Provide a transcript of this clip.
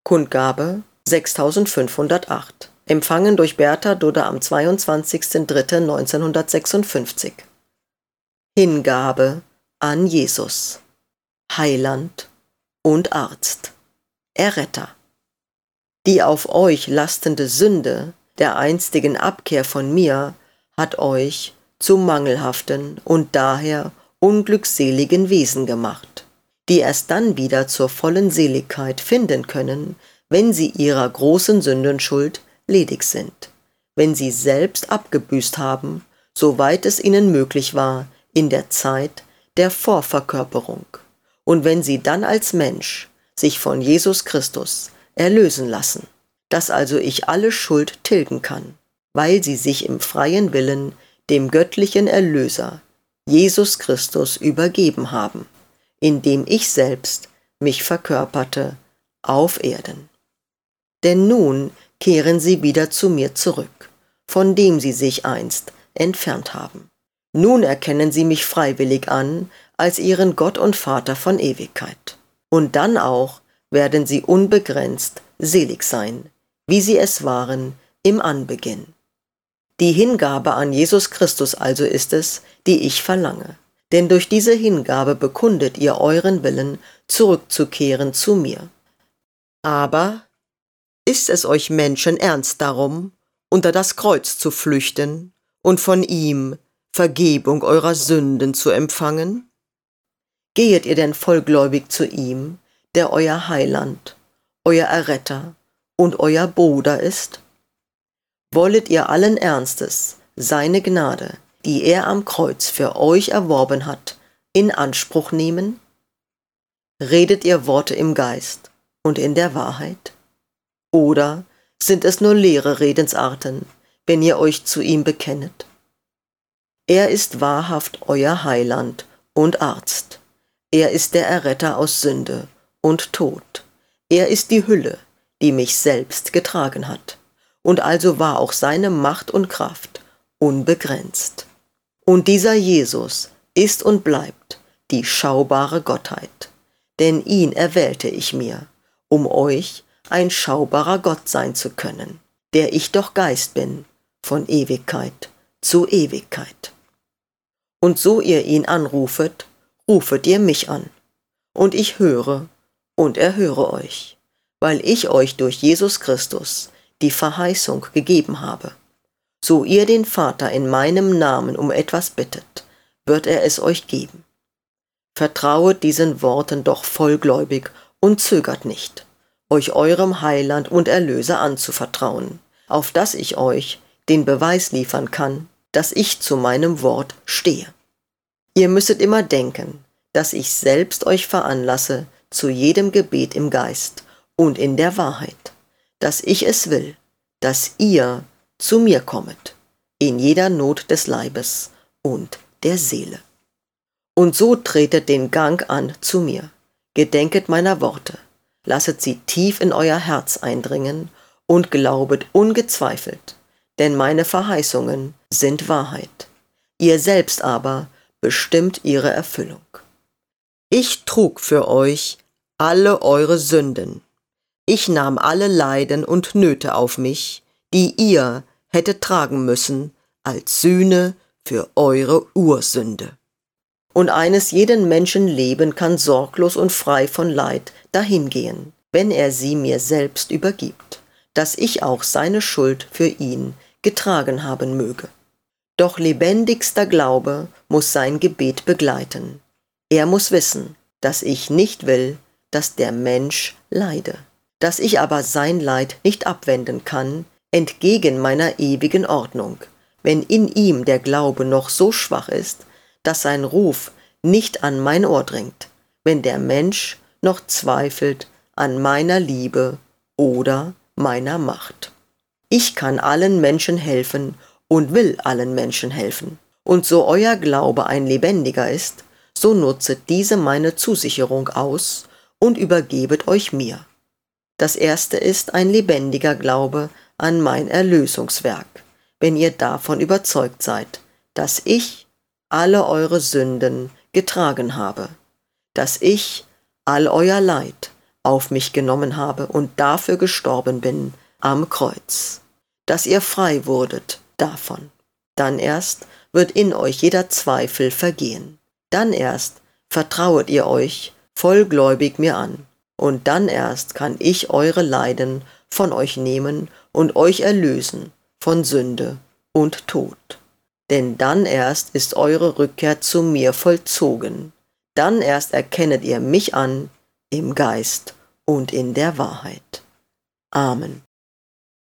Kundgabe 6508. Empfangen durch Bertha Dudde am 22.03.1956. Hingabe an Jesus. Heiland und Arzt. Erretter. Die auf euch lastende Sünde der einstigen Abkehr von mir hat euch zu mangelhaften und daher unglückseligen Wesen gemacht, die erst dann wieder zur vollen Seligkeit finden können, wenn sie ihrer großen Sündenschuld ledig sind, wenn sie selbst abgebüßt haben, soweit es ihnen möglich war, in der Zeit der Vorverkörperung, und wenn sie dann als Mensch sich von Jesus Christus erlösen lassen, dass also ich alle Schuld tilgen kann, weil sie sich im freien Willen dem göttlichen Erlöser, Jesus Christus, übergeben haben, indem ich selbst mich verkörperte auf Erden. Denn nun kehren sie wieder zu mir zurück, von dem sie sich einst entfernt haben. Nun erkennen sie mich freiwillig an als ihren Gott und Vater von Ewigkeit. Und dann auch werden sie unbegrenzt selig sein, wie sie es waren im Anbeginn. Die Hingabe an Jesus Christus also ist es, die ich verlange. Denn durch diese Hingabe bekundet ihr euren Willen, zurückzukehren zu mir. Aber ist es euch Menschen ernst darum, unter das Kreuz zu flüchten und von ihm Vergebung eurer Sünden zu empfangen? Gehet ihr denn vollgläubig zu ihm, der euer Heiland, euer Erretter und euer Bruder ist? Wollet ihr allen Ernstes seine Gnade, die er am Kreuz für euch erworben hat, in Anspruch nehmen? Redet ihr Worte im Geist und in der Wahrheit? Oder sind es nur leere Redensarten, wenn ihr euch zu ihm bekennet? Er ist wahrhaft euer Heiland und Arzt. Er ist der Erretter aus Sünde und Tod. Er ist die Hülle, die mich selbst getragen hat. Und also war auch seine Macht und Kraft unbegrenzt. Und dieser Jesus ist und bleibt die schaubare Gottheit. Denn ihn erwählte ich mir, um euch ein schaubarer Gott sein zu können, der ich doch Geist bin, von Ewigkeit zu Ewigkeit. Und so ihr ihn anrufet, rufet ihr mich an, und ich höre und erhöre euch, weil ich euch durch Jesus Christus die Verheißung gegeben habe. So ihr den Vater in meinem Namen um etwas bittet, wird er es euch geben. Vertrauet diesen Worten doch vollgläubig und zögert nicht, euch eurem Heiland und Erlöser anzuvertrauen, auf dass ich euch den Beweis liefern kann, dass ich zu meinem Wort stehe. Ihr müsstet immer denken, dass ich selbst euch veranlasse zu jedem Gebet im Geist und in der Wahrheit, dass ich es will, dass ihr zu mir kommet, in jeder Not des Leibes und der Seele. Und so tretet den Gang an zu mir, gedenket meiner Worte, lasset sie tief in euer Herz eindringen und glaubet ungezweifelt, denn meine Verheißungen sind Wahrheit. Ihr selbst aber bestimmt ihre Erfüllung. Ich trug für euch alle eure Sünden. Ich nahm alle Leiden und Nöte auf mich, die ihr hättet tragen müssen, als Sühne für eure Ursünde. Und eines jeden Menschen Leben kann sorglos und frei von Leid dahingehen, wenn er sie mir selbst übergibt, dass ich auch seine Schuld für ihn getragen haben möge. Doch lebendigster Glaube muss sein Gebet begleiten. Er muss wissen, dass ich nicht will, dass der Mensch leide, dass ich aber sein Leid nicht abwenden kann, entgegen meiner ewigen Ordnung, wenn in ihm der Glaube noch so schwach ist, dass sein Ruf nicht an mein Ohr dringt, wenn der Mensch noch zweifelt an meiner Liebe oder meiner Macht. Ich kann allen Menschen helfen und will allen Menschen helfen. Und so euer Glaube ein lebendiger ist, so nutzet diese meine Zusicherung aus und übergebet euch mir. Das erste ist ein lebendiger Glaube an mein Erlösungswerk, wenn ihr davon überzeugt seid, dass ich alle eure Sünden getragen habe, dass ich all euer Leid auf mich genommen habe und dafür gestorben bin am Kreuz, dass ihr frei wurdet davon. Dann erst wird in euch jeder Zweifel vergehen. Dann erst vertrauet ihr euch vollgläubig mir an. Und dann erst kann ich eure Leiden von euch nehmen und euch erlösen von Sünde und Tod. Denn dann erst ist eure Rückkehr zu mir vollzogen. Dann erst erkennet ihr mich an im Geist und in der Wahrheit. Amen.